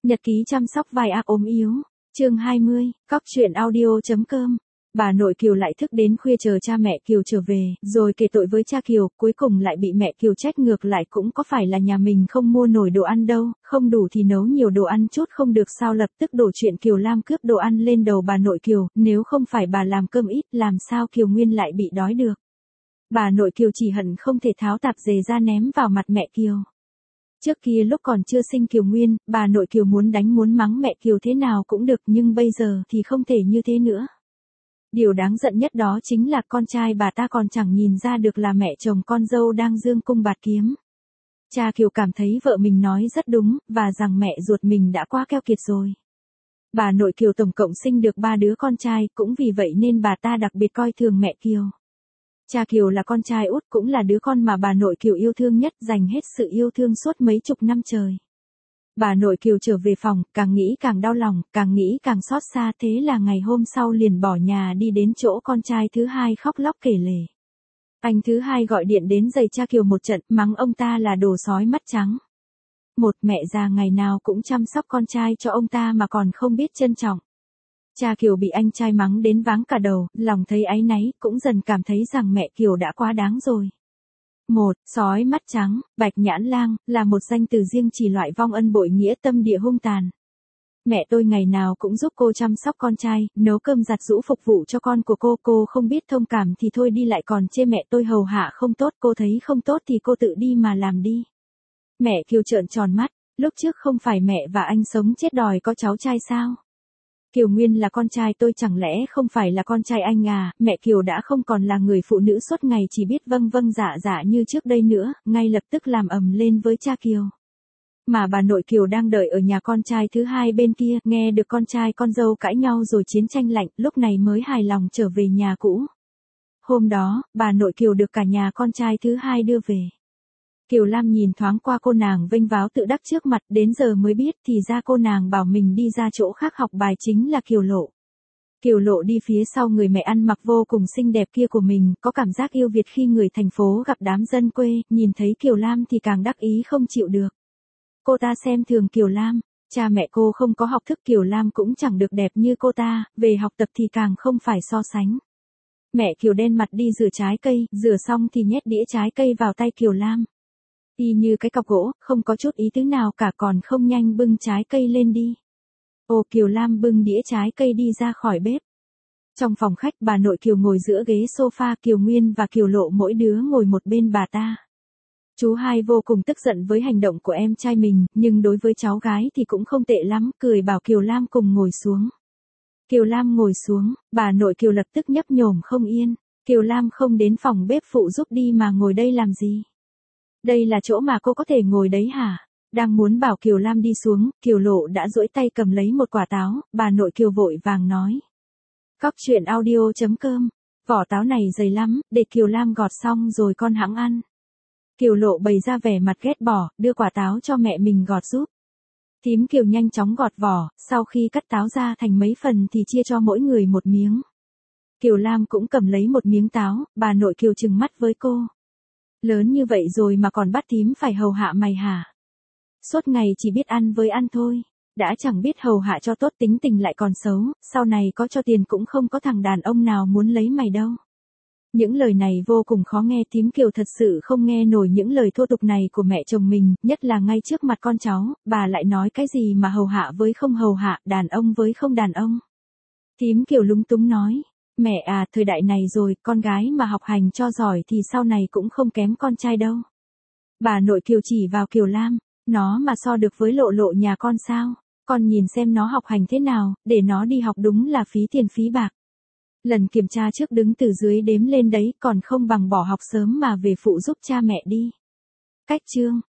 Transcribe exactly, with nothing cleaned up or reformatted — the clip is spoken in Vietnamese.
Nhật ký chăm sóc vai ác ốm yếu, chương hai mươi, cóc truyện audio.com. Bà nội Kiều lại thức đến khuya chờ cha mẹ Kiều trở về, rồi kể tội với cha Kiều, cuối cùng lại bị mẹ Kiều trách ngược lại, cũng có phải là nhà mình không mua nổi đồ ăn đâu, không đủ thì nấu nhiều đồ ăn chút không được sao, lập tức đổ chuyện Kiều Lam cướp đồ ăn lên đầu bà nội Kiều, nếu không phải bà làm cơm ít, làm sao Kiều Nguyên lại bị đói được. Bà nội Kiều chỉ hận không thể tháo tạp dề ra ném vào mặt mẹ Kiều. Trước kia lúc còn chưa sinh Kiều Nguyên, bà nội Kiều muốn đánh muốn mắng mẹ Kiều thế nào cũng được, nhưng bây giờ thì không thể như thế nữa. Điều đáng giận nhất đó chính là con trai bà ta còn chẳng nhìn ra được là mẹ chồng con dâu đang dương cung bạt kiếm. Cha Kiều cảm thấy vợ mình nói rất đúng, và rằng mẹ ruột mình đã quá keo kiệt rồi. Bà nội Kiều tổng cộng sinh được ba đứa con trai, cũng vì vậy nên bà ta đặc biệt coi thường mẹ Kiều. Cha Kiều là con trai út, cũng là đứa con mà bà nội Kiều yêu thương nhất, dành hết sự yêu thương suốt mấy chục năm trời. Bà nội Kiều trở về phòng, càng nghĩ càng đau lòng, càng nghĩ càng xót xa, thế là ngày hôm sau liền bỏ nhà đi đến chỗ con trai thứ hai khóc lóc kể lể. Anh thứ hai gọi điện đến giày cha Kiều một trận, mắng ông ta là đồ sói mắt trắng. Một mẹ già ngày nào cũng chăm sóc con trai cho ông ta mà còn không biết trân trọng. Cha Kiều bị anh trai mắng đến váng cả đầu, lòng thấy áy náy, cũng dần cảm thấy rằng mẹ Kiều đã quá đáng rồi. Một, sói mắt trắng, Bạch Nhãn Lang, là một danh từ riêng chỉ loại vong ân bội nghĩa tâm địa hung tàn. Mẹ tôi ngày nào cũng giúp cô chăm sóc con trai, nấu cơm giặt giũ phục vụ cho con của cô, cô không biết thông cảm thì thôi đi lại còn chê mẹ tôi hầu hạ không tốt, cô thấy không tốt thì cô tự đi mà làm đi. Mẹ Kiều trợn tròn mắt, lúc trước không phải mẹ và anh sống chết đòi có cháu trai sao? Kiều Nguyên là con trai tôi, chẳng lẽ không phải là con trai anh à? Mẹ Kiều đã không còn là người phụ nữ suốt ngày chỉ biết vâng vâng dạ dạ như trước đây nữa, ngay lập tức làm ầm lên với cha Kiều. Mà bà nội Kiều đang đợi ở nhà con trai thứ hai bên kia, nghe được con trai con dâu cãi nhau rồi chiến tranh lạnh, lúc này mới hài lòng trở về nhà cũ. Hôm đó, bà nội Kiều được cả nhà con trai thứ hai đưa về. Kiều Lam nhìn thoáng qua cô nàng vênh váo tự đắc trước mặt, đến giờ mới biết thì ra cô nàng bảo mình đi ra chỗ khác học bài chính là Kiều Lộ. Kiều Lộ đi phía sau người mẹ ăn mặc vô cùng xinh đẹp kia của mình, có cảm giác yêu Việt khi người thành phố gặp đám dân quê, nhìn thấy Kiều Lam thì càng đắc ý không chịu được. Cô ta xem thường Kiều Lam, cha mẹ cô không có học thức, Kiều Lam cũng chẳng được đẹp như cô ta, về học tập thì càng không phải so sánh. Mẹ Kiều đen mặt đi rửa trái cây, rửa xong thì nhét đĩa trái cây vào tay Kiều Lam. Y như cái cọc gỗ, không có chút ý tứ nào cả, còn không nhanh bưng trái cây lên đi. Ồ, Kiều Lam bưng đĩa trái cây đi ra khỏi bếp. Trong phòng khách, bà nội Kiều ngồi giữa ghế sofa, Kiều Nguyên và Kiều Lộ mỗi đứa ngồi một bên bà ta. Chú hai vô cùng tức giận với hành động của em trai mình, nhưng đối với cháu gái thì cũng không tệ lắm, cười bảo Kiều Lam cùng ngồi xuống. Kiều Lam ngồi xuống, bà nội Kiều lập tức nhấp nhổm không yên. Kiều Lam không đến phòng bếp phụ giúp đi mà ngồi đây làm gì? Đây là chỗ mà cô có thể ngồi đấy hả? Đang muốn bảo Kiều Lam đi xuống, Kiều Lộ đã duỗi tay cầm lấy một quả táo, bà nội Kiều vội vàng nói. Cóc truyện audio.com, vỏ táo này dày lắm, để Kiều Lam gọt xong rồi con hẵng ăn. Kiều Lộ bày ra vẻ mặt ghét bỏ, đưa quả táo cho mẹ mình gọt giúp. Thím Kiều nhanh chóng gọt vỏ, sau khi cắt táo ra thành mấy phần thì chia cho mỗi người một miếng. Kiều Lam cũng cầm lấy một miếng táo, bà nội Kiều trừng mắt với cô. Lớn như vậy rồi mà còn bắt thím phải hầu hạ mày hả? Suốt ngày chỉ biết ăn với ăn thôi, đã chẳng biết hầu hạ cho tốt, tính tình lại còn xấu, sau này có cho tiền cũng không có thằng đàn ông nào muốn lấy mày đâu. Những lời này vô cùng khó nghe, thím Kiều thật sự không nghe nổi những lời thô tục này của mẹ chồng mình, nhất là ngay trước mặt con cháu, bà lại nói cái gì mà hầu hạ với không hầu hạ, đàn ông với không đàn ông. Thím Kiều lúng túng nói. Mẹ à, thời đại này rồi, con gái mà học hành cho giỏi thì sau này cũng không kém con trai đâu. Bà nội Kiều chỉ vào Kiều Lam, nó mà so được với Lộ Lộ nhà con sao? Con nhìn xem nó học hành thế nào, để nó đi học đúng là phí tiền phí bạc. Lần kiểm tra trước đứng từ dưới đếm lên đấy, còn không bằng bỏ học sớm mà về phụ giúp cha mẹ đi. Cách chương.